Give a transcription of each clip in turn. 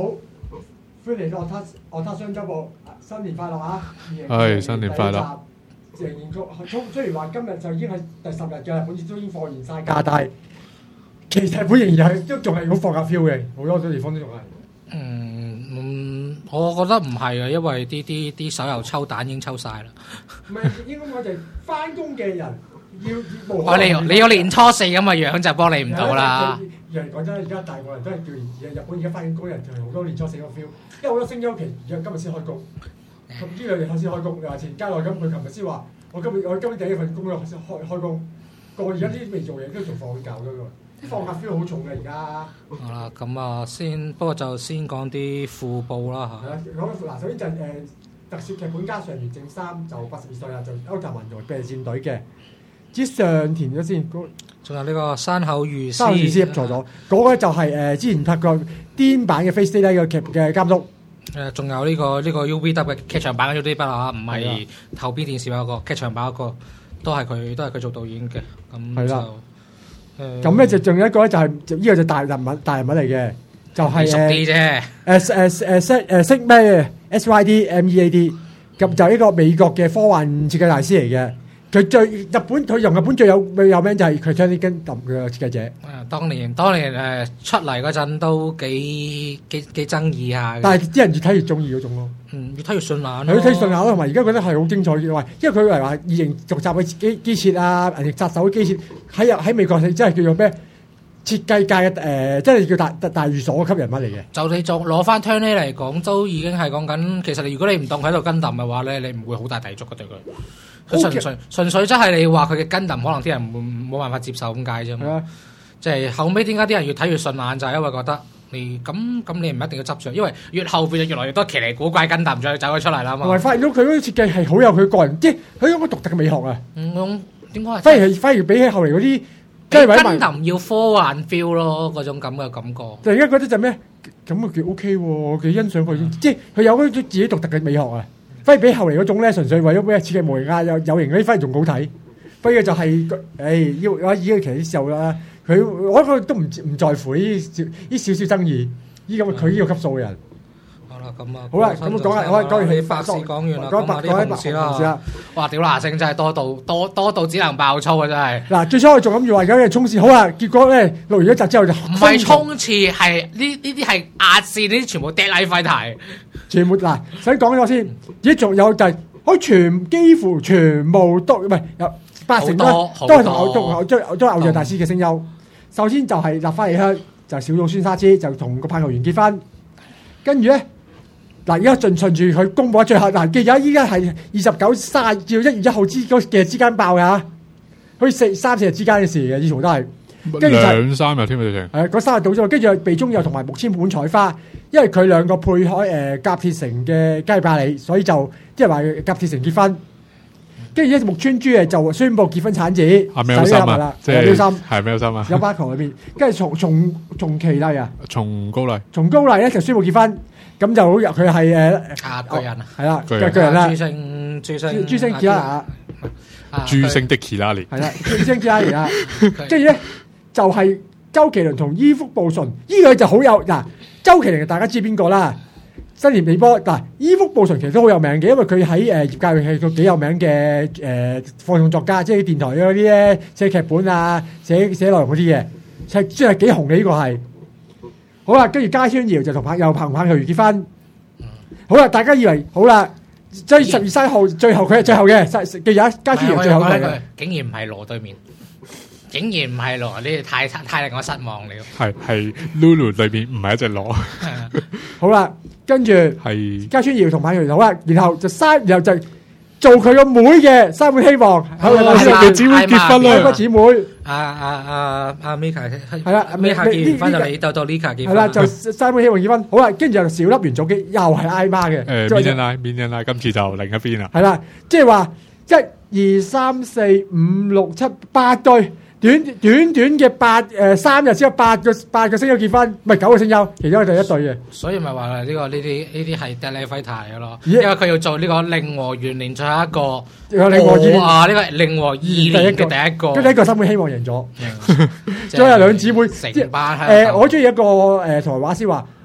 好，歡迎樂他雙週報，新年快樂啊！ 係新年快樂。 仍然雖然話今日就已經係第10日嘅，本節都已經放完晒假，但係其實本仍然係都仲係好放假 feel 嘅，好多地方都仲係。 我覺得唔係啊，因為啲手遊抽蛋已經抽晒啦。 唔係應該我哋翻工嘅人要我你要年初四咁嘅樣就幫你唔到啦。 講真，而家大個人都係叫日本而家翻緊工人就係好多年初四個 feel，因為好多星期今日先開工，咁呢兩日先開工。你話前街內咁，佢琴日先話我今日第一份工先開工，個而家啲未做嘢都仲放緊假㗎喎。放假 feel 好重嘅而家。 好啦，咁啊不過就先講啲副報啦嚇。 係啦，講嗱，首先就特攝劇本家上原正三就82歲啦，就歐澤文做備戰隊嘅。之上填咗先， 仲有呢個山口裕司入錯咗，嗰個就係之前拍過癲版嘅 Face Day 呢個劇嘅監督。 仲有呢個 UVW 嘅劇場版嘅 UVW 啊，唔係後邊電視版嗰個劇場版嗰個，都係佢做導演嘅。咁係啦。 咁咧就仲有一個咧就係呢個就大人物嚟嘅，就係熟啲啫。 識咩 SYDMEAD， 咁就係一個美國嘅科幻設計大師嚟嘅。佢用日本最有名就係佢將啲跟揼嘅設計者。 當年出嚟嗰陣都幾爭議下嘅。 但係啲人越睇越中意嗰種咯。 越睇越順眼。 越睇越順眼咯，同埋而家覺得係好精彩嘅，因為佢嚟話異形續集嘅機設啊，銀翼殺手嘅機設喺美國係真係叫做咩設計界嘅真係叫大寓所級人物嚟嘅。 就你攞翻 Turn A 嚟講，都已經係講緊，其實如果你唔當喺度跟揼嘅話咧，你唔會好大抵觸嘅對佢。純粹真係你話佢嘅跟揼，可能啲人冇辦法接受咁解啫嘛。即係後尾點解啲人越睇越順眼，就係因為覺得你咁你唔一定要執着，因為越後邊就越來越多奇離古怪跟揼再走咗出嚟啦嘛。 同埋發現到佢嗰啲設計係好有佢個人，即係佢有個獨特嘅美學啊。 點解？ 反而比起後嚟嗰啲跟揼要科幻 feel 咯，嗰種咁嘅感覺。 就而家覺得就咩咁啊？叫 OK 喎，幾欣賞佢，即係佢有嗰種自己獨特嘅美學啊。反而比後嚟嗰種咧，純粹為咗咩設計模型啊有型嗰啲，反而仲好睇。不過就係要依個其實時候啦，我覺得都唔在乎呢少少爭議，依咁佢呢個級數嘅人。 好啦，咁啊， 好啦，咁講下，我講完你百事講完啦，講下啲同事啦。哇！屌嗱聲真係多到只能爆粗啊！真係。嗱， 最初我仲諗住話而家嘅衝刺好啦，結果咧錄完一集之後就唔係衝刺，係呢啲係壓線，呢啲全部 deadline fighter。 全部嗱，先講咗先，而家仲有就係可以幾乎全部都唔係有80%都係同偶像大師嘅聲優。首先就係立花梨香，就小島宣沙之就同個棒球員結婚，跟住咧嗱，而家順住佢公佈最後嗱，記住依家係29-30至1月1號之間爆㗎，好似3-4日之間嘅事嘅，以前都係。跟住 2-3日添啊，直情係嗰3日到咗，跟住鼻中又同埋木村本彩花，因為佢兩個配開甲鐵城嘅加爾巴里，所以就即係話甲鐵城結婚。跟住木村珠就宣布結婚產子， 係咪有心啊？即係係咪有心啊？ 有巴球裏邊，跟住松崎麗啊， 松高麗咧就宣布結婚，咁就好佢係巨人啊， 係啦，巨人啦， 朱星傑啦， 朱星的奇拉里係啦，朱星傑拉里啦，跟住咧就係周麒麟同伊福部純，呢個就好有嗱，周麒麟大家知邊個啦？新田美波嗱，伊福部純其實都好有名嘅，因為佢喺業界係個幾有名嘅放送作家，即係電台嗰啲咧寫劇本啊、寫內容嗰啲嘢，算係幾紅嘅呢個係。好啦，跟住加川遙就同棒球員結婚。好啦，大家以為好啦，即係10月3號最後佢係最後嘅，記住啊，加川遙最後嘅。 竟然唔係羅對面。竟然唔係羅，你哋太令我失望了。 係 Lulu 裏邊唔係一隻羅。 好啦，跟住係加川遙同棒球員好啦，然後就做佢個妹嘅山本希望， 係姊妹結婚啦， 個姊妹。 阿 Mika 係啦 ，Mika 結婚就你到 Lika 結婚。 係啦，就山本希望結婚。好啦，跟住就小粒元祖基又係挨媽嘅。 Midnight 今次就另一邊啦。 係啦，即係話1、2、3、4、5、6、7、8對。短嘅3日先有8個聲優結婚，唔係9個聲優，其中係第一對嘅。 所以咪話呢啲係 deadline fighter 嘅咯，因為佢要做呢個令和元年最後一個。令和2呢個令和2年嘅第一個。 跟住一個新會希望贏咗，再有兩姊妹。 成班。 我中意一個台畫師話，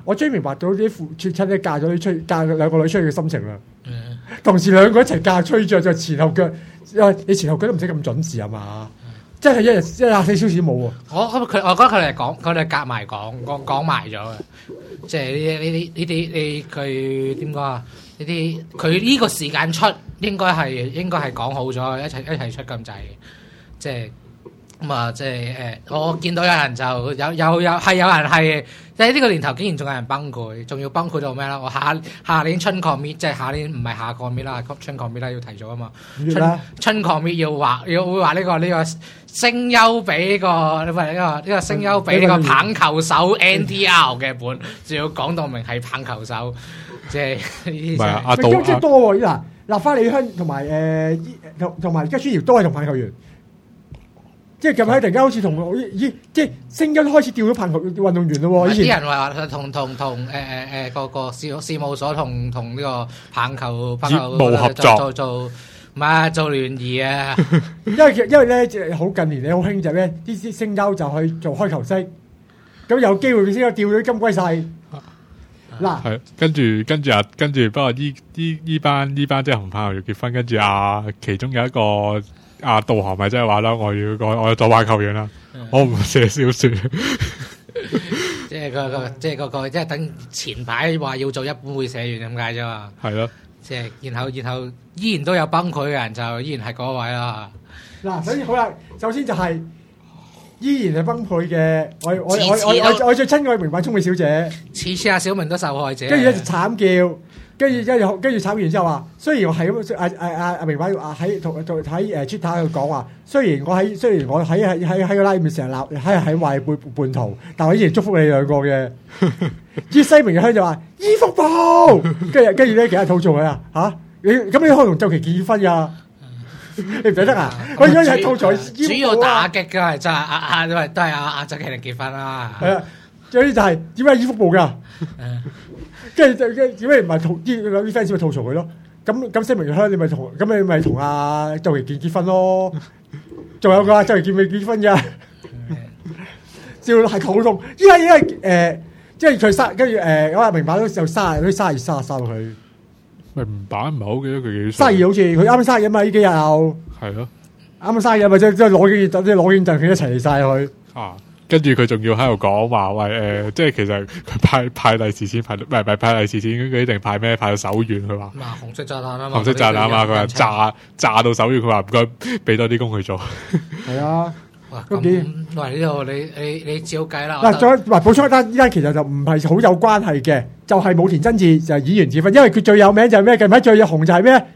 我終於明白到啲父親咧嫁兩個女出去嘅心情啦。同時兩個一齊嫁吹著就前後腳，你前後腳都唔使咁準時係嘛？即係一日24小時冇喎。我覺得佢哋夾埋講埋咗嘅，即係呢啲佢點講啊？呢啲佢呢個時間出應該係講好咗，一齊出咁滯，即係咁啊！即係我見到有人就有人係即係呢個年頭竟然仲有人崩潰，仲要崩潰到咩啦？我下年春 commit 即係下年唔係下個 commit 啦，春 commit 啦要提早啊嘛。春 commit 要會話呢個聲優俾呢個聲優俾呢個棒球手 NTR 嘅本，仲要講到明係棒球手，即係呢啲。唔係阿杜即係多喎嗱，立花理香同埋同埋而家孫瑤都係同棒球員。即係近排突然間好似同即係聲音開始調咗棒球運動員咯喎！以前啲人話同個事務所同呢個棒球冇合作做唔係做聯誼啊！ 因為咧好近年咧好興就咧啲聲優就去做開球式，咁有機會俾聲優調咗金龜勢。嗱， 係跟住，不過依班即係紅棒球要結婚，跟住其中有一個。導航咪即係話啦，我要做棒球員啦，我唔寫小說， 即係即係等前排話要做一本會寫完咁解啫嘛， 係咯， 即係然後依然都有崩潰嘅人，就依然係嗰位啦。 嗱，所以好啦，首先就係依然係崩潰嘅，我最親愛明白聰美小姐， 次阿小明都受害者， 跟住一直慘叫。跟住慘完之後話，雖然我係咁，阿明白喺喺Twitter 度講話，雖然我喺個拉面成日鬧，喺話叛徒，但我依然祝福你兩個嘅。於西明嘅香就話衣服部，跟住咧其他吐槽佢你咁你可以同周琦結婚㗎？你唔使得啊！我而家係吐槽主要打擊嘅係真係因為都係阿周琦嚟結婚啦。 係啊，最緊要就係點解衣服部㗎？跟住點解唔係啲 fans 咪吐槽佢咯？咁西明香你咪同阿周琦健結婚咯？仲有個周琦健未結婚㗎？照係肚痛，因為即係佢跟住我明白都就32佢。 明白唔係好記得佢幾歲？ 32好似佢啱生日嘛？呢幾日又係咯，啱生日咪即係攞件贈佢一齊嚟晒佢。 跟住佢仲要喺度講話喂即係其實佢派利是錢唔係派利是錢，佢一定派咩？派到手軟佢話。紅色炸彈啊嘛！紅色炸彈啊嘛！佢話炸到手軟，佢話唔該俾多啲工佢做。 係啊， 咁喂呢度你照計啦。 嗱，再補充一單，依家其實就唔係好有關係嘅，就係武田真治就係演員結婚，因為佢最有名就係咩？近排最紅就係咩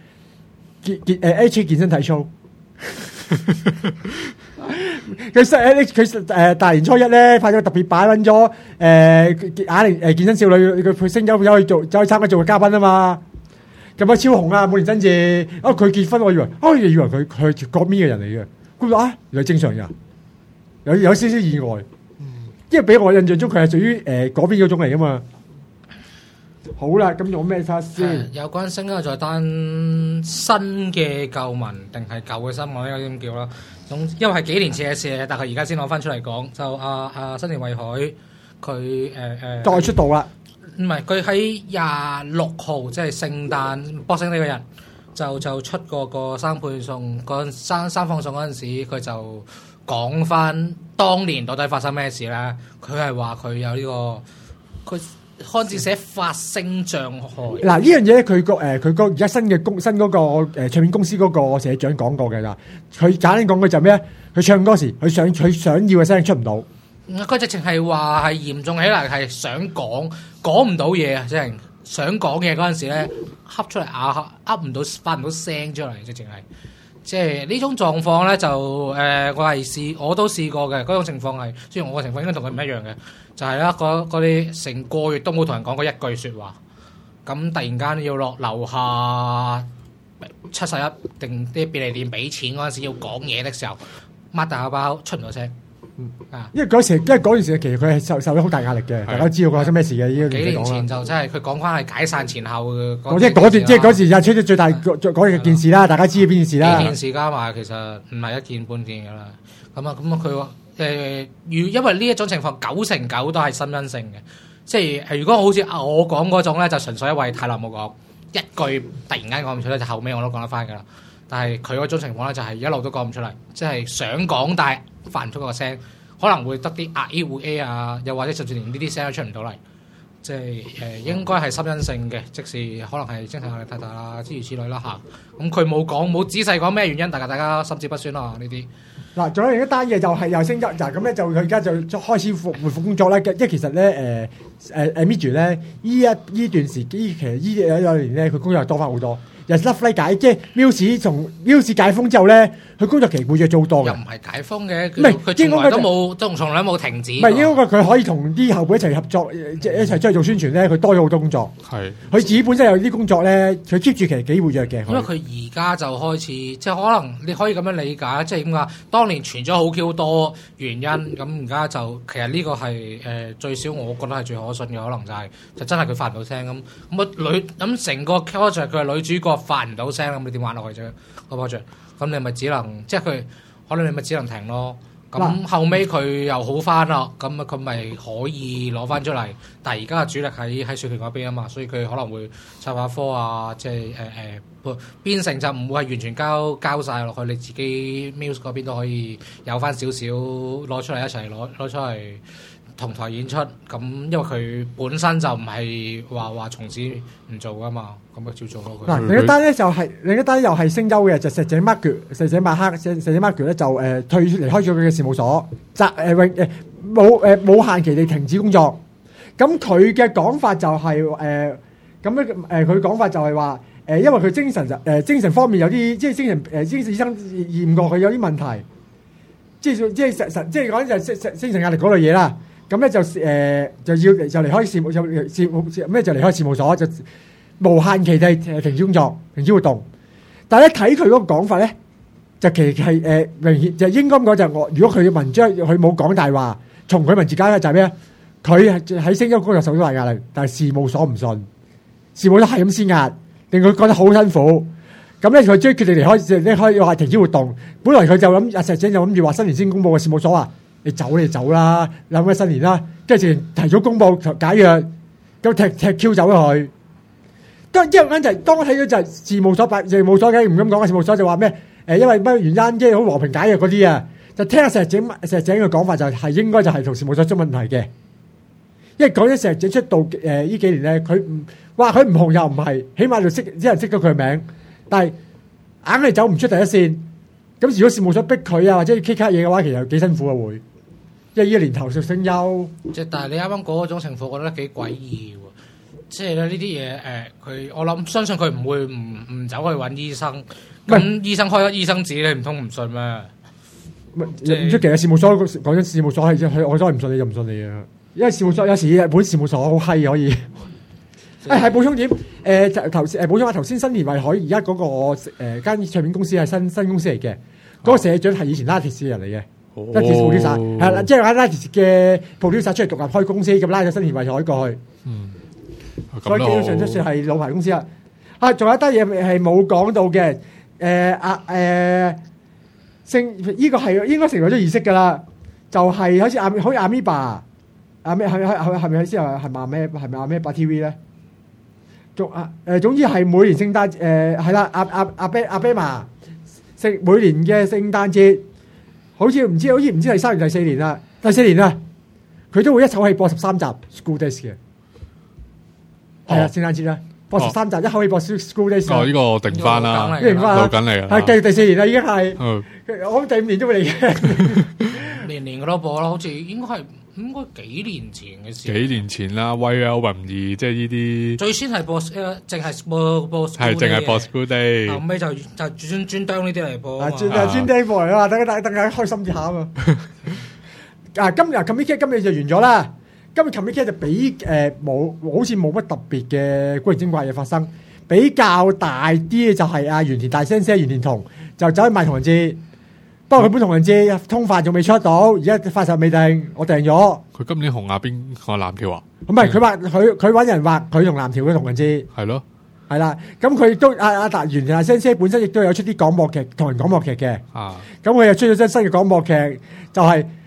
？H 健身體操。佢大年初一咧拍咗特別版揾咗啞鈴健身少女佢聲優走去參加做嘉賓啊嘛，咁啊超紅啊武田真治佢結婚，我以為佢嗰邊嘅人嚟嘅，佢話原來正常人，有少少意外，因為俾我印象中佢係屬於嗰邊嗰種嚟噶嘛。好啦，咁用咩叉先？ 有關聲優再單新嘅舊聞定係舊嘅新聞應該點叫啦？因為係幾年前嘅事，但係而家先攞翻出嚟講。就新田惠海佢再出道啦， 唔係佢喺26號即係聖誕 Boxing Day 嗰日就出個生配送生放送嗰陣時，佢就講翻當年到底發生咩事咧？佢係話佢有呢個佢。開始寫發聲障礙。嗱，呢樣嘢咧，佢個而家新嗰個唱片公司嗰個社長講過嘅啦。佢簡單講句就咩咧？佢唱歌時，佢想要嘅聲出唔到。佢直情係話係嚴重起嚟，係想講唔到嘢啊！即係想講嘢嗰陣時咧，噏出嚟噏唔到，發唔到聲出嚟，直情係。即係呢種狀況咧，就我都試過嘅嗰種情況係，雖然我嘅情況應該同佢唔一樣嘅，就係啦，嗰啲成個月都冇同人講過一句説話，咁突然間要落樓下71定啲便利店俾錢嗰陣時要講嘢的時候，擘大個包出唔到聲。因為嗰陣時其實佢係受咗好大壓力嘅，大家知道佢發生咩事嘅。幾年前就真係佢講翻係解散前後嘅。即係嗰時就出咗最大嗰件事啦，大家知邊件事啦。幾件事加埋其實唔係一件半件噶啦。咁佢話因為呢一種情況99%都係心因性嘅， 即係如果好似我講嗰種咧，就純粹因為太耐冇講一句，突然間講唔出咧，就後尾我都講得翻㗎啦。但係佢嗰種情況咧，就係一路都講唔出嚟，即係想講但係發唔出個聲，可能會得啲A 啊，又或者甚至連呢啲聲都出唔到嚟。即係應該係心因性嘅，即使可能係精神壓力太大啦，諸如此類啦嚇。咁佢冇仔細講咩原因，大家心知不宣啦呢啲。 嗱，仲有另一單嘢就係又升級，嗱咁咧就佢而家就開始回復工作啦。即係其實咧Midge 咧依段時其實依兩年咧佢工作多翻好多。又甩解，即係 Muse 解封之後咧，佢工作期每日做好多嘅。又唔係解封嘅，唔係佢從來都冇，從來冇停止。 唔係應該佢可以同啲後輩一齊合作，即係一齊出去做宣傳咧。佢多咗好多工作。係佢自己本身有啲工作咧，佢 keep 住其實幾活躍嘅。 因為佢而家就開始，即係可能你可以咁樣理解，即係點講？當年傳咗好 Q 多原因，咁而家就其實呢個係最少我覺得係最可信嘅，可能就真係佢發唔到聲咁成個 project 佢係女主角。發唔到聲咁，你點玩落去啫？個 project 咁你咪只能即係佢，可能你咪只能停咯。咁後尾佢又好翻啦，咁佢咪可以攞翻出嚟。但係而家嘅主力喺水拳嗰邊啊嘛，所以佢可能會插下科啊，即係編成就唔會係完全交晒落去，你自己 Muse 嗰邊都可以有翻少少攞出嚟一齊攞出嚟。同台演出咁，因為佢本身就唔係話從此唔做噶嘛，咁咪照做咯。 嗱，另一單咧就係另一單又係聲優嘅，就石井 Mark 咧就離開咗佢嘅事務所，冇限期地停止工作。咁佢嘅講法就係佢講法就係話因為佢精神方面有啲即係精神醫生驗過佢有啲問題，即係講就精神壓力嗰類嘢啦。咁咧就離開事務就離開事務所，就無限期地停止工作、停止活動。但係咧睇佢嗰個講法咧，就其實係明顯就應該咁講，就係如果佢嘅文章佢冇講大話，從佢文字解咧就係咩？佢喺聲優工作受到大壓力，但係事務所唔信，事務所係咁施壓，令佢覺得好辛苦。咁咧佢終於決定離開話停止活動。本來佢就諗石井就諗住話新年先公佈嘅事務所啊。你走啦，諗緊新年啦，跟住提早公佈解約，咁踢 Q 走咗佢。跟一陣就當我睇到就係事務所嘅唔敢講嘅事務所就話咩？因為咩原因即係好和平解約嗰啲啊，就聽下石井嘅講法就係應該就係同事務所出問題嘅。因為講緊石井出道呢幾年咧，佢唔紅又唔係，起碼就啲人識到佢嘅名，但係硬係走唔出第一線。咁如果事務所逼佢啊，或者 K 卡嘢嘅話，其實幾辛苦啊會。因為呢個年頭就聲優， 即係但係你啱啱嗰種情況，我覺得幾詭異喎。即係咧呢啲嘢我相信佢唔會唔走去揾醫生。咁醫生開咗醫生紙，你唔通唔信咩？ 唔出奇啊！事務所講緊事務所係我真係唔信你就唔信你啊！因為事務所有時日本事務所好閪可以。係補充點補充下頭先新田惠海而家嗰個間唱片公司係新公司嚟嘅，嗰個社長係以前 Lattice 嘅人嚟嘅。Lattice producer 係啦，即係 Lattice 嘅 producer 出嚟獨立開公司，咁拉咗新田惠海過去。所以基本上都算係老牌公司啦。仲有一單嘢係冇講到嘅，呢個係應該成為咗儀式㗎啦，就係好似Amoeba，係咪先係咪Amoeba TV 咧？總之係每年聖誕係啦，阿啤麻每年嘅聖誕節，好似唔知第3年第4年啦，第4年啦，佢都會一口氣播13集 School Days 嘅，係啊，聖誕節啦，播13集，一口氣播 School Days。哦， 呢個定翻啦， 錄緊嚟啦，係計第4年啦，已經係，我諗第5年都會嚟嘅， 年都播咯，好似應該幾年前嘅事。 幾年前啦，威爾雲二即係呢啲。最先係播淨係播係淨係播 School Day， 後尾就專登呢啲嚟播啊， 專登播嚟啊，等佢開心啲下啊嘛。今日 Comic 今日就完咗啦。今日 Comic 就比好似冇乜特別嘅古靈精怪嘢發生，比較大啲嘅就係原田大先生原田瞳就走去賣同人誌。不過佢本同人誌通販仲未出到，而家發售未定，我訂咗。 佢今年紅邊個藍條啊？ 唔係，佢話佢揾人畫佢同藍條嘅同人誌。 係咯， 係啦。咁佢都原田先生本身亦都有出啲廣播劇同人廣播劇嘅。咁佢又出咗新嘅廣播劇，就係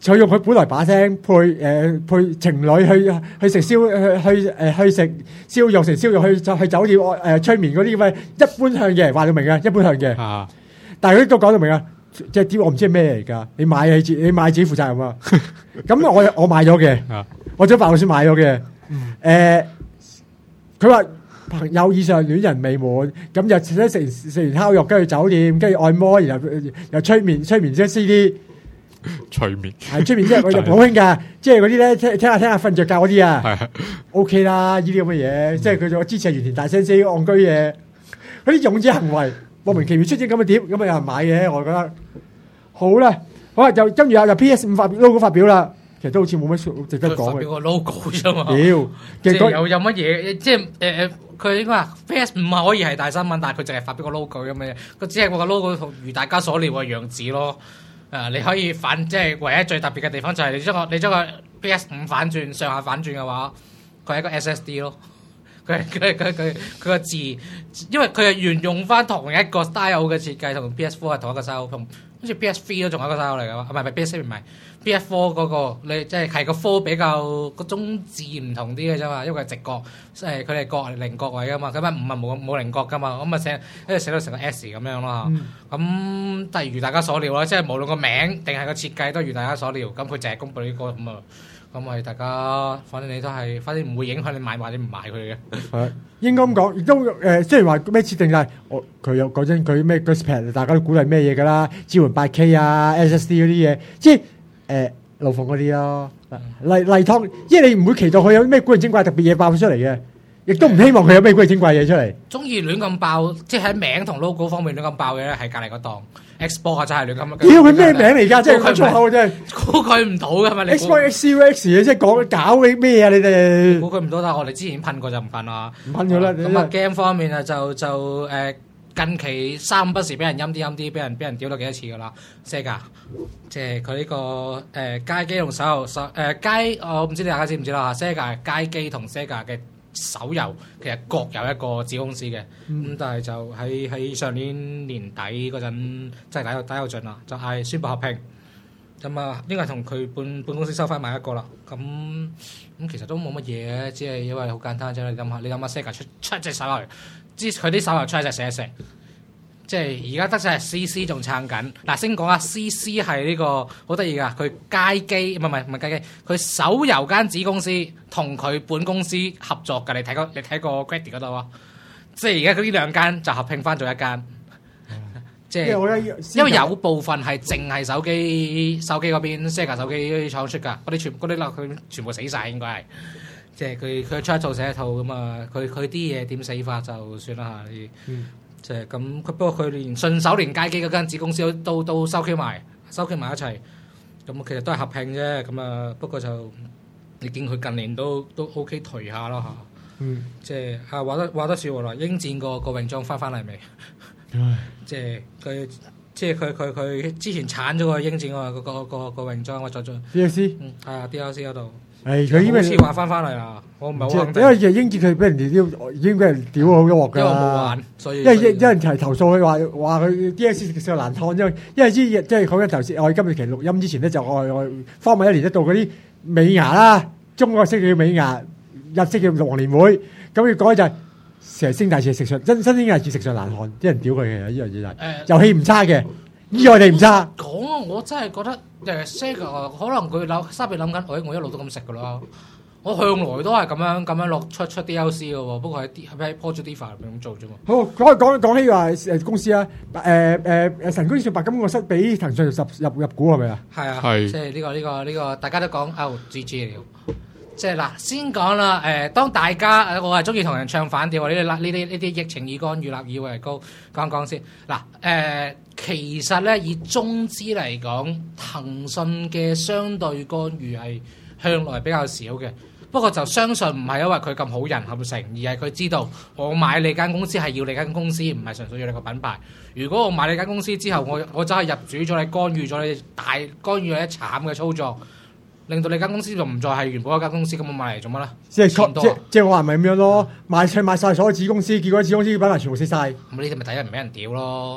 就用佢本來把聲配情侶去食去食燒肉食燒肉去酒店催眠嗰啲咁嘅一般向嘅話到明啊，一般向嘅。但係佢都講到明啊，即係啲我唔知係咩嚟㗎，你買自己負責任啊。咁我買咗嘅，我張白老師買咗嘅。佢話朋友以上戀人未滿，咁就食完烤肉，跟住酒店，跟住按摩，然後又催眠即係 CD。 催眠係催眠，即係我就好興㗎，即係嗰啲咧聽下瞓着覺嗰啲啊，OK 啦，呢啲咁嘅嘢，即係佢我支持係原田大聲聲戇居嘢，嗰啲勇者行為莫名其妙出現咁嘅碟，咁啊有人買嘅，我覺得好啦，好啦，就跟住就 PS5 logo 發表啦，其實都好似冇乜值得講嘅。發表個 logo 啫嘛， 即係有乜嘢？即係佢應該話 PS5 可以係大新聞，但係佢淨係發表個 logo 咁嘅嘢，佢只係個 logo 如大家所料嘅樣子咯。你可以即係唯一最特別嘅地方就係你將個 PS5 反轉上下反轉嘅話，佢係一個 SSD 咯。佢個字，因為佢係沿用翻同一個 style 嘅設計，同 PS4 係同一個 style，同好似 PS3 都仲係一個 style 嚟㗎嘛。唔係 PS3 唔係 PS4 嗰個，你即係個 4比較個中字唔同啲嘅啫嘛，因為佢係直角，佢係菱角位㗎嘛，咁啊唔係冇菱角㗎嘛，咁啊寫到成個 S 咁樣咯。咁但係如大家所料啦，即係無論個名定係個設計都如大家所料，咁佢淨係公佈呢個咁啊。咁係大家，反正唔會影響你買或者唔買佢嘅。係應該咁講，亦都雖然話咩設定係，佢有講真，佢咩 Graphics 大家都估係咩嘢㗎啦，支援 8K 啊、SSD 嗰啲嘢，即係路鳳嗰啲咯。例湯，因為你唔會期待佢有咩古靈精怪特別嘢爆出嚟嘅，亦都唔希望佢有咩古靈精怪嘢出嚟。 中意亂咁爆，即係喺名同 logo 方面亂咁爆嘅咧，係隔離嗰檔。Xbox 啊，真係亂咁。 屌佢咩名嚟㗎？即係講粗口真係估佢唔到㗎嘛！你 Xbox XUX 即係講搞嘅咩啊？你哋估佢唔到，但係我哋之前噴過就唔噴啦。 唔噴咗啦。 咁啊 game 方面啊就近期三不時俾人陰啲，俾人屌到幾多次㗎啦 Sega 即係佢呢個街機同手遊街，我唔知大家知唔知啦 Sega 街機同 Sega 嘅手遊其實各有一個子公司嘅，咁但係就喺上年年底嗰陣，真係打有盡啦，就係宣布合併，咁啊應該係同佢本公司收翻埋一個啦，咁其實都冇乜嘢嘅，只係因為好簡單啫。你諗下 Sega 出隻手遊，佢啲手遊出一隻寫一隻，即係而家得隻 CC 仲撐緊。嗱，先講下 CC 係呢個好得意噶，佢街機唔係街機，佢手遊間子公司同佢本公司合作噶。你睇個 Grady 嗰度啊，即係而家佢呢兩間就合併翻做一間，即係因為有部分係淨係手機嗰邊 Sega 手機廠出㗎，嗰啲啦佢全部死晒應該係，即係佢出一套寫一套咁啊，佢啲嘢點死法就算啦嚇。即係咁，不過佢順手連街機嗰間子公司都收埋一齊，咁其實都係合併啫。咁啊，不過就你見佢近年都 OK 頹下咯嚇。即係話得説話啦，英戰個泳裝翻嚟未？即係佢之前鏟咗個英戰個泳裝，我再 DLC 係啊 DLC 嗰度。 佢因為好似話翻嚟啦，我唔係好肯定。 因為英傑佢俾人哋屌，已經俾人屌好多鑊㗎啦。 因為我冇玩，所以因為有人提投訴佢話佢 DLC 食難燙，因為即係講緊頭先，我哋今日其實錄音之前咧就我方米一年一度嗰啲美牙啦，中國式叫美牙，日式叫黃年會，咁佢講就係成日升大次食上新興大次食上難看，啲人屌佢嘅呢樣嘢就遊戲唔差嘅，意外地唔差。 講啊，我真係覺得Sega 可能佢心入邊諗緊，我一路都咁食噶啦，我向來都係咁樣落出 DLC 嘅喎，不過喺 Project Diva 入邊咁做啫嘛。好， 講起話公司啊，神官傳白金個室俾騰訊入股係咪啊？ 係啊，係即係呢個大家都講GG 了。即係嗱，先講啦，當大家我係中意同人唱反調，呢啲疫情以干預立以為高，講先嗱，其實咧以中資嚟講，騰訊嘅相對干預係向來比較少嘅，不過就相信唔係因為佢咁好人合成，而係佢知道我買你間公司係要你間公司，唔係純粹要你個品牌。如果我買你間公司之後，我真係入主咗你，干預咗你干預咗一慘嘅操作。令到你間公司就唔再係原本嗰間公司，咁我買嚟做乜咧？ 即係我話咪咁樣咯，買晒所有子公司，結果子公司品牌全部死晒。 咁呢啲咪第一唔俾人屌咯，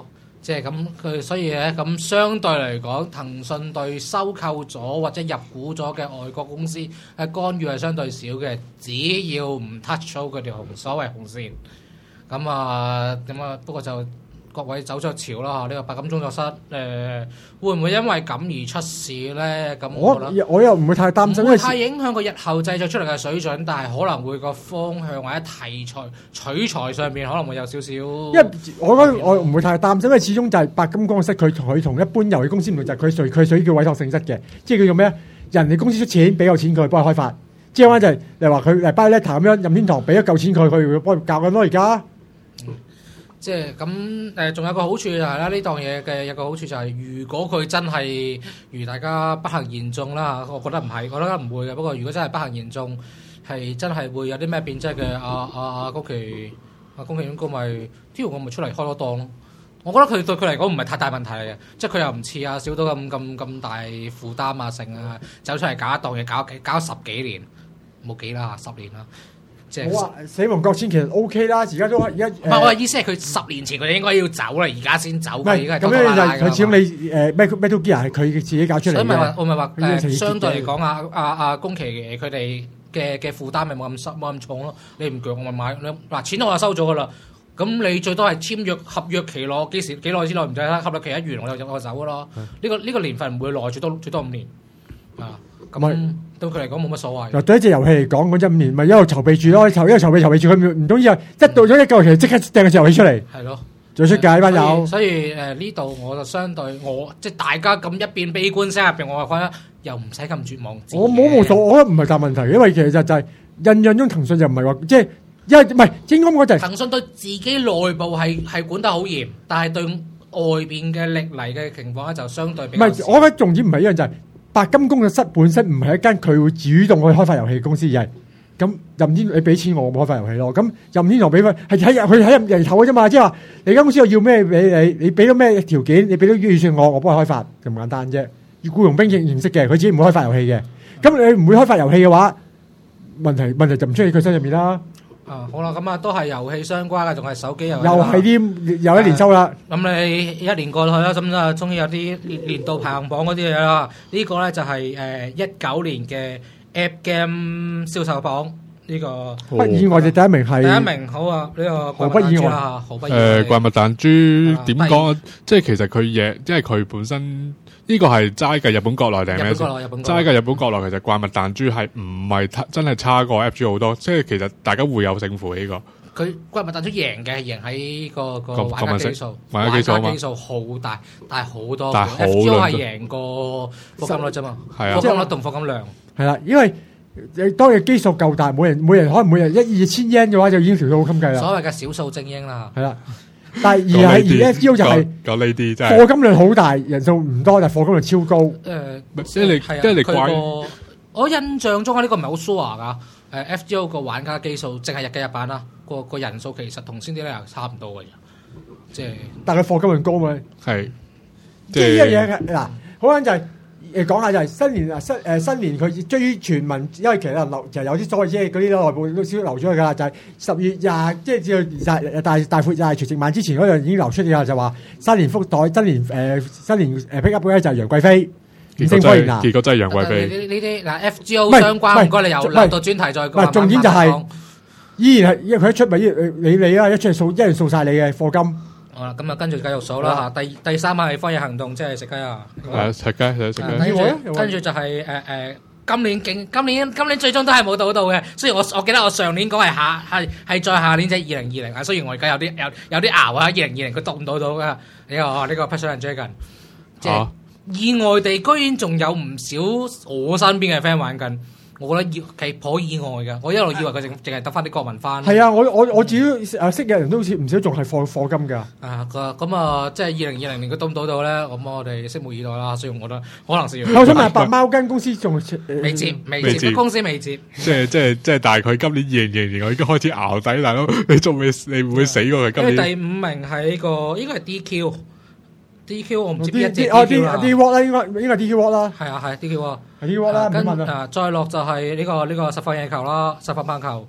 即係咁佢，所以咧咁相對嚟講，騰訊對收購咗或者入股咗嘅外國公司干預係相對少嘅，只要唔 touch 到佢條所謂紅線，咁啊不過就各位走咗潮啦嚇，呢個白金工作室會唔會因為咁而出事咧？咁我又唔會太擔心， 唔會太影響佢日後製作出嚟嘅水準，但係可能會個方向或者題材取材上面可能會有少少。因為我覺得我唔會太擔心，因為始終就係白金工作室佢同一般遊戲公司唔同，就係佢屬於叫委託性質嘅，即係叫做咩？人哋公司出錢俾夠錢佢幫佢開發，即係話就係例如話佢BioNether咁樣，任天堂俾咗夠錢佢會幫佢教緊咯而家。 即係咁仲有個好處就係啦，呢檔嘢嘅有個好處就係，如果佢真係如大家不幸言中啦，我覺得唔係，我覺得唔會嘅。不過如果真係不幸言中，係真係會有啲咩變質嘅，宮崎英高咪我咪出嚟開多檔咯。我覺得佢對佢嚟講唔係太大問題嚟嘅，即係佢又唔似小島咁大負擔啊，成啊走出嚟搞一檔嘢搞10幾年，冇幾啦10年啦。 我話死亡擱淺其實 OK 啦，而家都而家唔係我嘅意思係佢10年前佢哋應該要走啦，而家先走。唔係咁樣就佢始終你Metal Gear係佢自己搞出嚟嘅。 所以我咪話相對嚟講宮崎佢哋嘅負擔咪冇咁重咯。你唔鋸我咪買嗱錢我就收咗噶啦。咁你最多係簽約合約期咯，幾耐之內唔使啦，合約期一完我走噶咯。呢個年份唔會耐，最多5年啊。咁對佢嚟講冇乜所謂。嗱， 對一隻遊戲嚟講，嗰陣5年咪一路籌備住咯，一路籌備住，佢唔通以後一到咗一個期即刻掟個遊戲出嚟。 係咯， 再出界班友。 所以呢度我就相對即係大家咁一邊悲觀聲入邊，我就覺得又唔使咁絕望。 我冇錯，我覺得唔係大問題，因為其實就係印象中騰訊就唔係話即係因為唔係應該講就係騰訊對自己內部係管得好嚴，但係對外邊嘅歷嚟嘅情況咧就相對比較少。 唔係，我覺得重點唔係一樣就係。白金工作室本身唔係一間佢會主動去開發遊戲公司，而係咁任天你俾錢我開發遊戲咯。咁任天堂俾佢係喺人頭嘅啫嘛，即係話你間公司我要咩俾你俾咗咩條件，你俾咗預算我幫佢開發咁簡單啫。要僱傭兵形式嘅，佢自己唔會開發遊戲嘅。咁你唔會開發遊戲嘅話，問題就唔出喺佢身入面啦。 好啦，咁都係遊戲相關嘅，仲係手機遊戲。 又係啲又一年收啦。 咁你一年過去啦，咁啊，終於有啲年度排行榜嗰啲嘢啦。呢個咧就係19年嘅 App Game 銷售榜。呢個不意外嘅第一名係第一名，好啊！呢個毫不意外啦，毫不意外。 怪物彈珠點講？即係其實佢嘢，即係佢本身呢個係齋計日本國內定咩？齋計日本國內，其實怪物彈珠係唔係真係差過 FG 好多？即係其實大家會有勝負呢個。 佢怪物彈珠贏嘅，贏喺個玩家基數，玩家基數好大，但係好多。FG 係贏過課金率啫嘛，課金率同課金量係啦，因為。當你基數夠大，每人可能每人1-2千yen嘅話，就已經條數好襟計啦。 所謂嘅少數精英啦， 係啦。但係而 FGO 就係講呢啲真係課金量好大，人數唔多，但係課金量超高。 即係你怪我印象中呢個唔係好 sure 噶。FGO 個玩家基數淨係日計日版啦，個人數其實同先啲咧差唔多嘅，即係。但係課金量高嘛？ 係。 即係呢樣嘢嗱，好緊就係。講下就係新年佢追於傳聞，因為其實有啲所謂啫，嗰啲內部都少流出去㗎啦，就係10月20即係至到大闊除夕晚之前嗰樣已經流出嘅，就話新年福袋、新年 pick up 咧就係楊貴妃5星科研啦。 結果真係楊貴妃。 呢啲嗱 FGO 相關唔該你又留到專題再講。唔係重點就係依然係因為佢一出咪你啦，一出係一樣掃晒你嘅課金。 好啦，咁啊跟住繼續數啦嚇，第3係荒野行動，即係食雞啊！ 食雞。 跟住就係今年最終都係冇賭到嘅。雖然我記得我上年講係再下年即係2020啊。雖然我而家有啲熬啊，2020佢賭唔到㗎。呢個 Passion Dragon， 即係意外地居然仲有唔少我身邊嘅 friend 玩緊。我覺得係頗意外嘅，我一路以為佢淨係得翻啲國民番。係啊， 我自己識嘅人都好似唔少仲係課金㗎。 咁啊，即係2020年佢賭唔賭到咧？咁我哋拭目以待啦。所以我覺得可能是。 我想問白貓間公司仲未接，公司未接。 即係大概今年2020年我已經開始熬底，大佬你仲未你唔會死過嘅今年。 第5名係呢個應該係 DQ 我唔知邊一隻 DQ 啦。 DQ 啦，應該 DQ Watt 啦。 係啊，係 DQ 係 DQ Watt 啦。 跟再落就係呢個實況野球啦，實況棒球。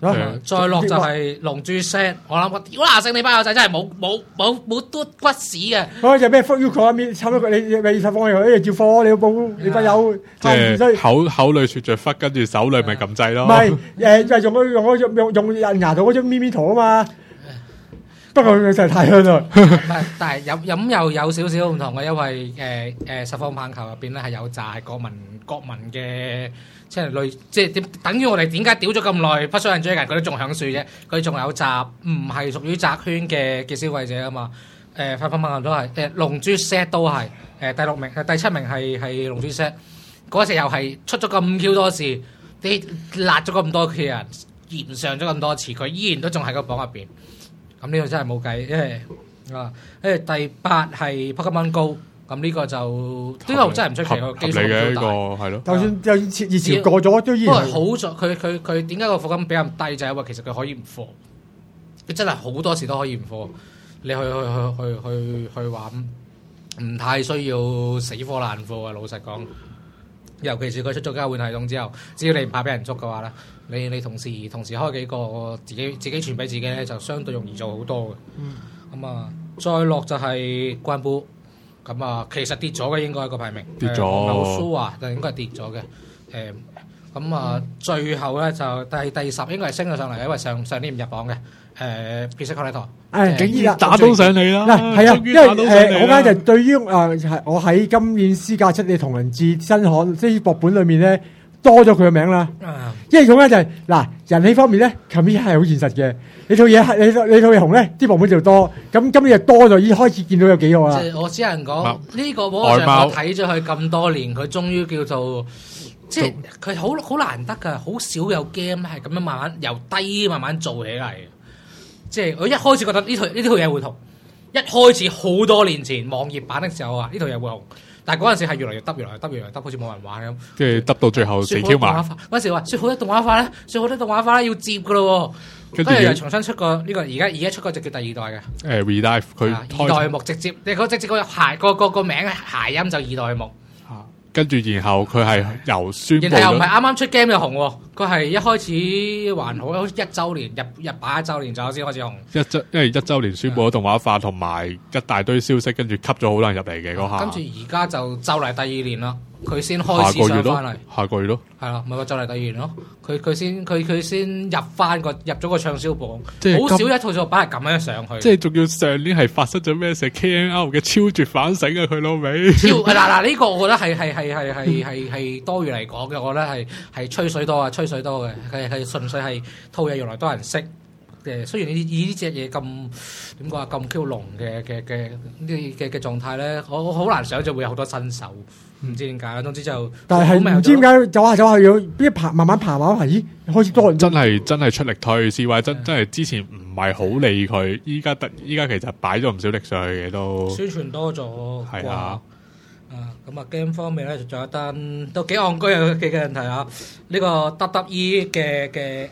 再落就係龍珠 set， 我諗我屌嗱聲你班友仔真係冇嘟骨屎嘅。 嗰隻咩 fuck you call 啊？差唔多你20放佢，照貨你要報你班友。 即係口裏說着忽，跟住手裏咪撳掣咯。 唔係就用人牙度嗰張咪咪圖啊嘛。不過佢真係太香啦。 但係飲又有少少唔同嘅，因為實況棒球入邊咧係有紮係國民嘅。即係點？等於我哋點解屌咗咁耐不需人追人，佢都仲響樹啫。佢仲有集唔係屬於宅圈嘅消費者啊嘛。實況棒球都係龍珠 set 都係第6名，第7名係龍珠 set。嗰時又係出咗咁 Q 多事，啲辣咗咁多嘅人，延上咗咁多次，佢依然都仲喺個榜入邊。咁呢個真係冇計，因為第8係 Pokemon Go。咁呢個就呢個真係唔出奇，個基數好大。係咯， 就算熱潮過咗都依然。 不過好在佢點解個課金比較低就係因為其實佢可以唔課，佢真係好多時都可以唔課。你去玩唔太需要死課爛課啊！老實講，尤其是佢出咗交換系統之後，只要你唔怕俾人捉嘅話咧，你同時開幾個自己傳俾自己咧，就相對容易做好多嘅。咁啊，再落就係關杯。咁啊，其實跌咗嘅應該係個排名跌咗， 流蘇啊，就應該係跌咗嘅。咁啊，最後咧就第10應該係升咗上嚟，因為上年唔入榜嘅。Pizza Collector， 竟然打到上嚟啦！ 係啊，因為我覺得就對於我喺今年私家七嘅同人誌新刊即係薄本裏面咧，多咗佢嘅名啦。因為咁咧就係嗱，人氣方面咧，琴年係好現實嘅。你套嘢你套嘢紅咧，啲薄本就多。咁今年就多咗，已經開始見到有幾個啦。 我只能講呢個我睇咗佢咁多年，佢終於叫做即係佢好難得㗎，好少有 game 係咁樣慢慢由低慢慢做起嚟。即係我一開始覺得呢套嘢會紅，一開始好多年前網頁版嘅時候啊，呢套嘢會紅。但係嗰陣時係越嚟越得，好似冇人玩咁。 跟住得到最後死 Q 埋。 嗰陣時話說好多動畫化咧，要接噶咯。跟住又重新出個呢個，而家出個就叫第2代嘅。 Relive 佢 2代目直接，你嗰直接個名諧音就2代目。 跟住然後佢係由宣布， 然後又唔係啱啱出 game 就紅喎，佢係一開始還好，好似1週年入版1週年左右先開始紅。 因為1週年宣布咗動畫化同埋一大堆消息，跟住吸咗好多人入嚟嘅嗰下。 跟住而家就嚟第2年啦，佢先開始上翻嚟。 下個月咯， 係啦，咪話就嚟第2年咯。佢先入咗個暢銷榜，好少一套作品係咁樣上去。 即係仲要上年係發生咗咩事 KNL 嘅超絕反省啊！佢老味。 嗱呢個我覺得係多餘嚟講嘅，我覺得係吹水多嘅，係純粹係套嘢原來多人識。雖然呢隻嘢咁點講啊，咁 Q 濃嘅狀態咧，我好難想像會有好多新手，唔知點解。總之就但係唔知點解走下要一慢慢爬，咦開始多人。 真係出力推，CY真係之前唔係好理佢，依家其實擺咗唔少力上去嘅都。宣傳多咗。 係啊。 咁啊 game 方面咧，仲有一單都幾戇居嘅問題啊！呢個 WWE 嘅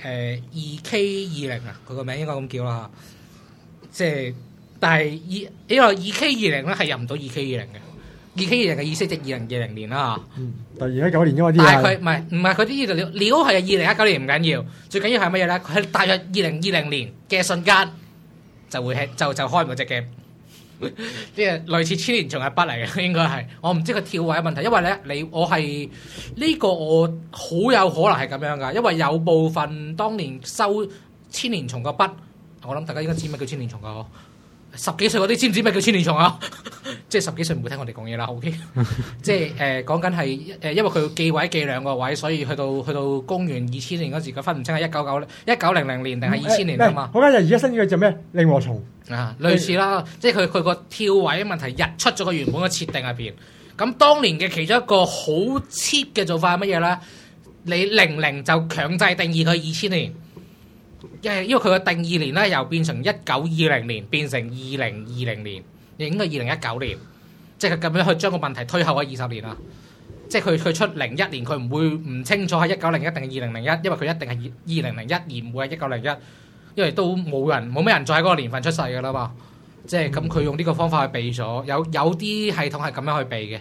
2K20啊，佢個名應該咁叫啦嚇。即係，但係呢個 2K20 咧係入唔到 2K20 嘅。2K20 嘅意思即係2020年啦嚇。 但係2019年因為啲但係佢唔係佢啲料係2019年唔緊要，最緊要係乜嘢咧？佢係大約2020年嘅瞬間就會就開唔到隻 game。即係類似千年蟲嘅筆嚟嘅，應該係我唔知佢跳位嘅問題，因為咧我係呢個我好有可能係咁樣噶，因為有部分當年收千年蟲個筆，我諗大家應該知咩叫千年蟲噶嗬，10幾歲嗰啲知唔知咩叫千年蟲啊？即係10幾歲唔會聽我哋講嘢啦，OK？ 即係講緊係因為佢記位記兩個位，所以去到公元2000年嗰時，佢分唔清係1900年定係2000年啊嘛。 好緊要而家新嘅就咩令和蟲啊，類似啦，即係佢個跳位嘅問題，日出咗個原本嘅設定入邊。咁當年嘅其中一個好 cheap 嘅做法係乜嘢咧？你00就強制定義佢2000年，因為佢個定義年咧又變成1920年變成2020年。應該2019年，即係佢咁樣去將個問題推後咗20年啦。即係佢出01年，佢唔會唔清楚係1901定係2001，因為佢一定係2001而唔會係1901，因為都冇咩人再喺嗰個年份出世㗎啦嘛。即係咁，佢用呢個方法去避咗，有啲系統係咁樣去避嘅。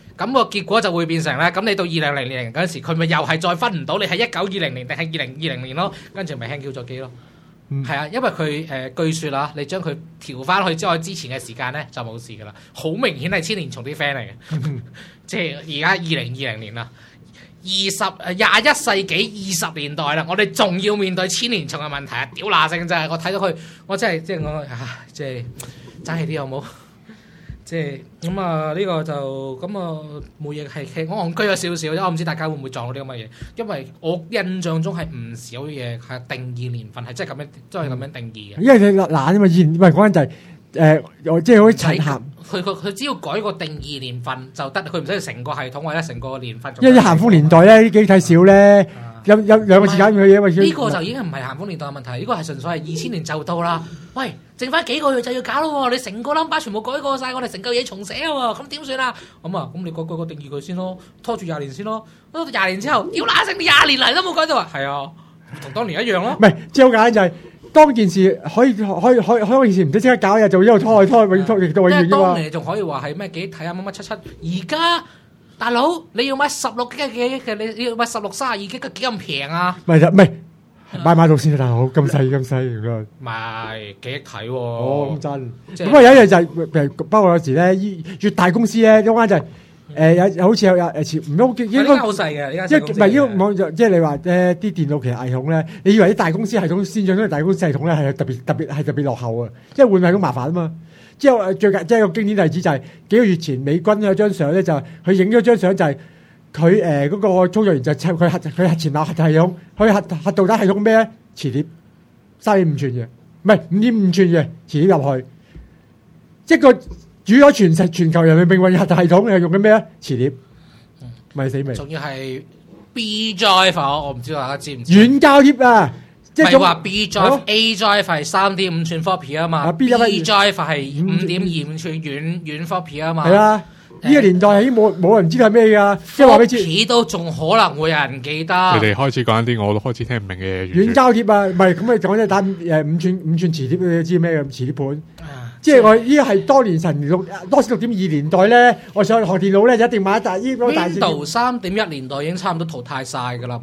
咁個結果就會變成咧，咁你到2000年嗰陣時，佢咪又係再分唔到你係1920年定係2020年咯，跟住咪輕叫咗機咯。係啊，因為佢據說啊，你將佢調翻去之前嘅時間咧就冇事噶啦，好明顯係千年蟲啲 friend 嚟嘅，即係而家2020年啦，21世紀20年代啦，我哋仲要面對千年蟲嘅問題啊！屌嗱聲真係，我睇到佢，我真係即係我即係爭氣啲有冇？即係咁啊！呢個就咁啊，冇嘢係我戇居咗少少啫。我唔知大家會唔會撞到啲咁嘅嘢，因為我印象中係唔少嘢係定義年份係即係咁樣，都係咁樣定義嘅。 因為你懶啊嘛，以前唔係講緊就係即係好似陳鹹， 佢只要改個定義年份就得，佢唔使要成個系統或者成個年份。 因為咸豐年代咧啲機睇少咧，有兩個時間嘅嘢。 呢個就已經唔係咸豐年代嘅問題，呢個係純粹係2000年就到啦。喂！剩翻幾個月就要搞咯喎！你成個 number 全部改過晒，我哋成嚿嘢重寫喎，咁點算啊？咁你改個定義佢先咯，拖住20年先咯。到20年之後，屌乸成20年嚟都冇改到啊！係啊，同當年一樣咯。唔係， 即係好簡單就係當件事可以件事唔使即刻搞嘅，就一路拖嚟拖去，永拖到永遠㗎嘛。 當年仲可以話係咩幾睇下乜乜77，而家大佬你要買16嘅，你要買1632嘅幾咁平啊？ 唔係。買到先啊，大佬咁細唔該。 買幾億睇喎？ 哦，咁真。咁啊有一樣就係譬如包括有時咧，越大公司咧，中間就係有好似有唔都應該好細嘅， 即係唔係呢個網即係你話啲電腦其實系統咧，你以為啲大公司系統先進，因為大公司系統咧係特別落後啊，即係換系統麻煩啊嘛。之後最近即係個經典例子就係幾個月前美軍有張相咧，就係佢影咗張相就係。佢嗰個操作員就佢核潛艦核系統，佢核導彈系統咩咧？磁碟3.5寸嘅，唔係5.5寸嘅磁碟入去，一個主咗全球人類命運嘅核系統係用緊咩咧？磁碟，咪死未？ 仲要係 B drive， 我唔知大家知唔知？ 軟膠碟啊！ 即係話 B drive、A drive 係3.5寸 floppy 啊嘛，B drive 係5.25寸軟 floppy 啊嘛。 係啊。呢個年代已經冇人知係咩㗎，即係話俾你知， 都仲可能會有人記得。 佢哋開始講一啲我都開始聽唔明嘅嘢。 軟膠碟啊，唔係咁你講咧打5寸磁碟，你知咩磁碟盤？即係我依個係當年多士6.2年代咧，我上學電腦咧就一定買一大依個大。 Windows 3.1年代已經差唔多淘汰晒㗎啦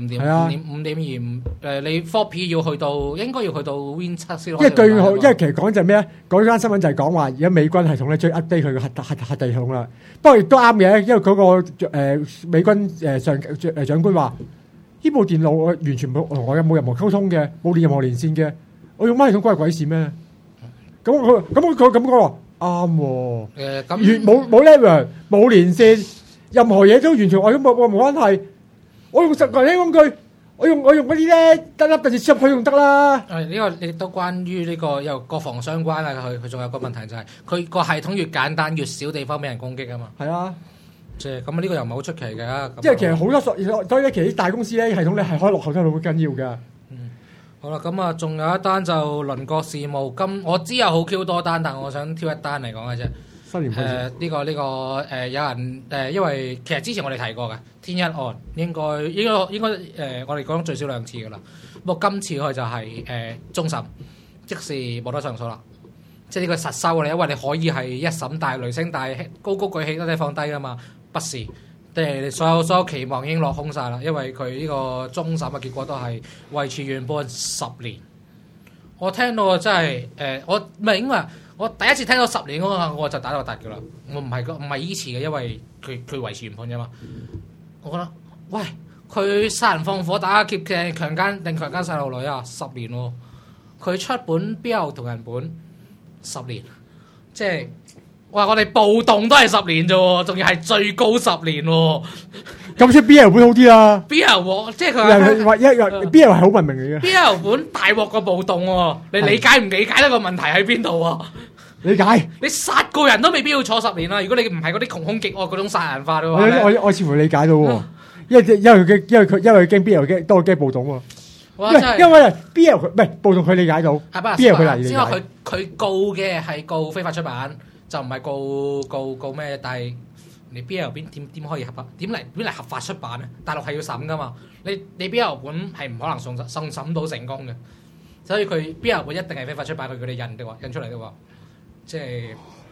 ，5.25你 floppy 要去到應該要去到 Win 7先。因為其實講就係咩咧？嗰間新聞就係講話而家美軍系統咧最 update 佢嘅核地系統啦。不過亦都啱嘅，因為嗰個美軍長官話：呢部電腦我完全冇同我冇任何溝通嘅，冇任何連線嘅，我用乜系統關鬼事咩？咁佢咁講啱喎。咁冇 level 冇連線，任何嘢都完全我都冇關係。我用實際工具，我用嗰啲咧得粒特別入去用得啦。 呢個亦都關於呢個又國防相關啊。佢仲有個問題就係佢個系統越簡單越少地方俾人攻擊啊嘛。 係啊， 即係咁呢個又唔係好出奇嘅。 即係其實好多所以其實啲大公司咧系統咧係可以落後得好緊要㗎。 好啦，咁啊，仲有一單就鄰國事務。咁我知有好 Q 多單，但我想挑一單嚟講嘅啫。 新年呢個有人因為其實之前我哋提過嘅天一案，應該我哋講最少2次噶啦。不過今次佢就係終審，即是冇得上訴啦。即係呢個實收嘅，因為你可以係一審大雷聲大高舉起都得放低噶嘛，不是。即係所有期望已經落空晒啦，因為佢呢個終審嘅結果都係維持原判10年。我聽到真係我明啊！我第一次聽到10年嗰個我就打到突㗎啦。我唔係依詞嘅，因為佢維持原判啫嘛。我覺得喂，佢殺人放火打劫嘅強姦細路女啊，10年喎。佢出本標同人本10年，即係。哇！我哋暴動都係10年啫喎，仲要係最高10年喎。 咁出 BL 本好啲啊 ！BL 即係佢話BL 係好文明嚟嘅。 BL 本大鑊個暴動喎，你理解唔理解得個問題喺邊度啊？ 理解。你殺個人都未必要坐10年啦。如果你唔係嗰啲窮兇極惡嗰種殺人法嘅話， 我似乎理解到喎。因為佢驚 BL 驚多過驚暴動喎。因為 BL 唔係暴動，佢理解到。BL 佢理解。 因為佢告嘅係告非法出版。就唔係告咩？但係你 BL 點可以合法？點嚟合法出版咧？大陸係要審噶嘛？你 BL 本係唔可能送審到成功嘅，所以佢 BL 本一定係非法出版。佢哋印出嚟嘅話，即係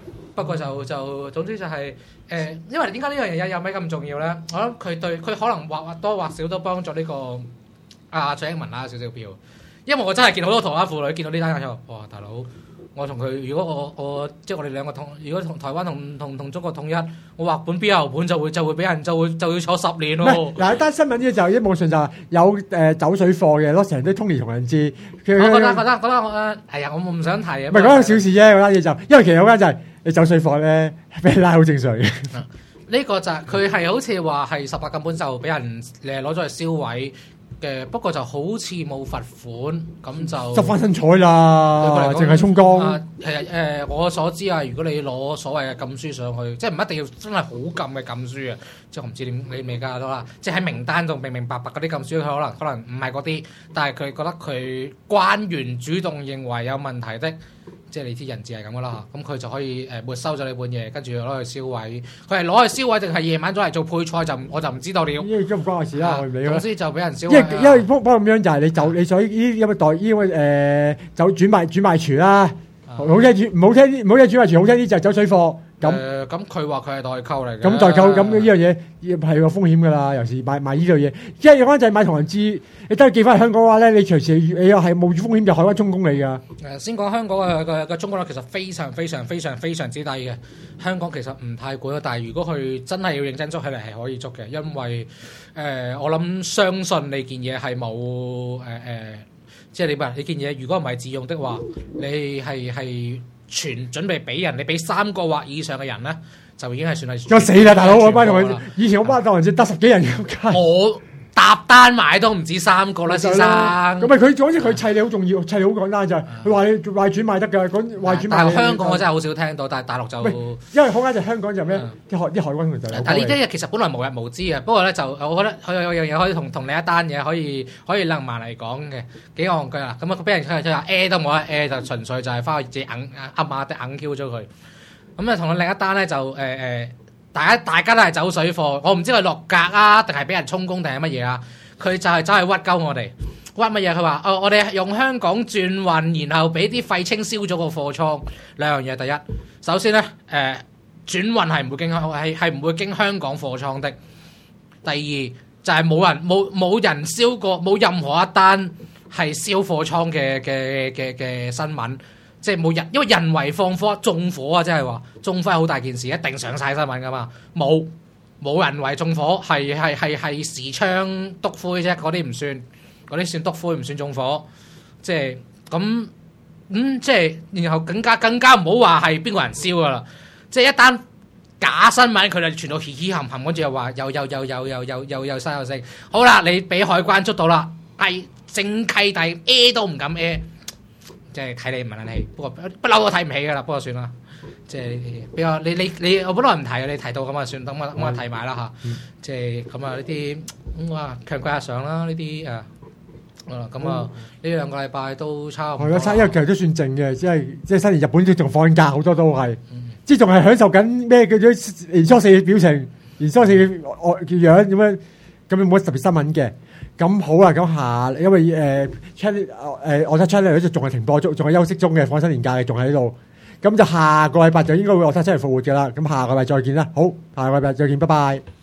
不過就總之就係、因為點解呢樣嘢有咩咁重要咧？我諗佢對佢可能或多或少都幫助呢、個蔡英文啦少少票，因為我真係見好多台灣婦女見到呢單嘢，哇大佬！我同佢，如果我即係我哋兩個如果同台灣同中國統一，我畫本 BL 本就會俾人就要坐10年咯。 嗱，一單新聞呢就喺網上就話有走水貨嘅，攞成堆通年同人知。 我覺得係啊，我唔想提啊。 唔係講個小事啫，嗰單嘢就因為其實有間就係你走水貨咧，俾人拉好正常嘅。 呢個就係佢係好似話係18禁本就俾人攞咗去銷毀。不過就好似冇罰款，咁就執翻身彩啦，淨係充公。 我所知啊，如果你攞所謂嘅禁書上去，即係唔一定要真係好禁嘅禁書啊，即係我唔知點你未加到啦。即係喺名單度明明白白嗰啲禁書，佢可能唔係嗰啲，但係佢覺得佢官員主動認為有問題的。即係你知人治係咁噶啦，咁佢就可以沒收咗你本嘢，跟住攞去銷毀。佢係攞去銷毀定係夜晚攞嚟做配菜我就唔知道了。 因為唔關我事啦，我唔理啦。 總之就俾人銷毀。 因為幫咁樣就係你走你所以呢咁嘅代呢個走轉賣廚啦，好聽啲唔好聽啲，唔好聽轉賣廚好聽啲就係走水貨。 咁佢話佢係代購嚟嘅。 咁代購咁呢樣嘢係有風險㗎啦，尤其是買呢樣嘢。即係有間就係買同人知，你都係寄翻嚟香港嘅話咧，你隨時你又係冒住風險就海灣充公你㗎。 先講香港嘅充公率其實非常非常非常非常之低嘅。香港其實唔太管，但係如果佢真係要認真捉起嚟係可以捉嘅，因為我諗相信你件嘢係冇即係你件嘢如果唔係自用的話，你係全準備俾人，你俾3個或以上嘅人咧，就已經係算係。 我死啦，大佬！我班同佢以前我班當人得10幾人嘅。 我搭單買都唔止3個啦，先生。 咁咪佢總之佢砌你好重要，砌你好簡單就係佢話你壞轉賣得㗎，講壞轉賣。 但係香港我真係好少聽到，但係大陸就因為好啱就香港就咩啲海軍就有。 但係呢啲嘢其實本來無日無之嘅，不過咧就我覺得佢有樣嘢可以同你一單嘢可以楞埋嚟講嘅，幾戇居啦。咁啊俾人佢話都冇得就純粹就係翻去自己揞下啲揞 Q 咗佢。咁啊同佢另一單咧就大家都係走水貨，我唔知佢落格啊，定係俾人充公定係乜嘢啊？佢就係走去屈鳩我哋，屈乜嘢？佢話我哋用香港轉運，然後俾啲廢青燒咗個貨倉。兩樣嘢，第一，首先咧轉運係唔會經香港貨倉的。第二就係冇人燒過，冇任何一單係燒貨倉嘅新聞。即係冇人，因為人為放火縱火啊！即係話縱火係好大件事，一定上晒新聞噶嘛。冇人為縱火，係時槍篤灰啫，嗰啲唔算，嗰啲算篤灰唔算縱火。即係咁即係然後更加唔好話係邊個人燒噶啦。即係一單假新聞，佢就傳到嘻嘻冚冚，跟住又話又嘥又剩。好啦，你俾海關捉到啦，係正契弟都唔敢。即係睇你唔係撚氣，不過不嬲我睇唔起噶啦，不過算啦。即係比較你我本來唔提嘅，你提到咁啊算，等我提埋啦嚇。即係咁啊呢啲哇強貴日上啦呢啲咁啊呢2個禮拜都差唔多。係咯，因為其實都算靜嘅，即係新年日本都仲放假，好多都係，即係仲係享受緊咩叫做年初四嘅表情，年初四嘅樣咁樣，咁樣冇乜特別新聞嘅。咁好啦，咁因為我睇 channel 咧仲係停播中，仲係休息中嘅，放新年假嘅，仲喺度。咁就下個禮拜就應該會我睇 channel 復活嘅啦。咁下個禮拜再見啦。好，下個禮拜再見，拜拜。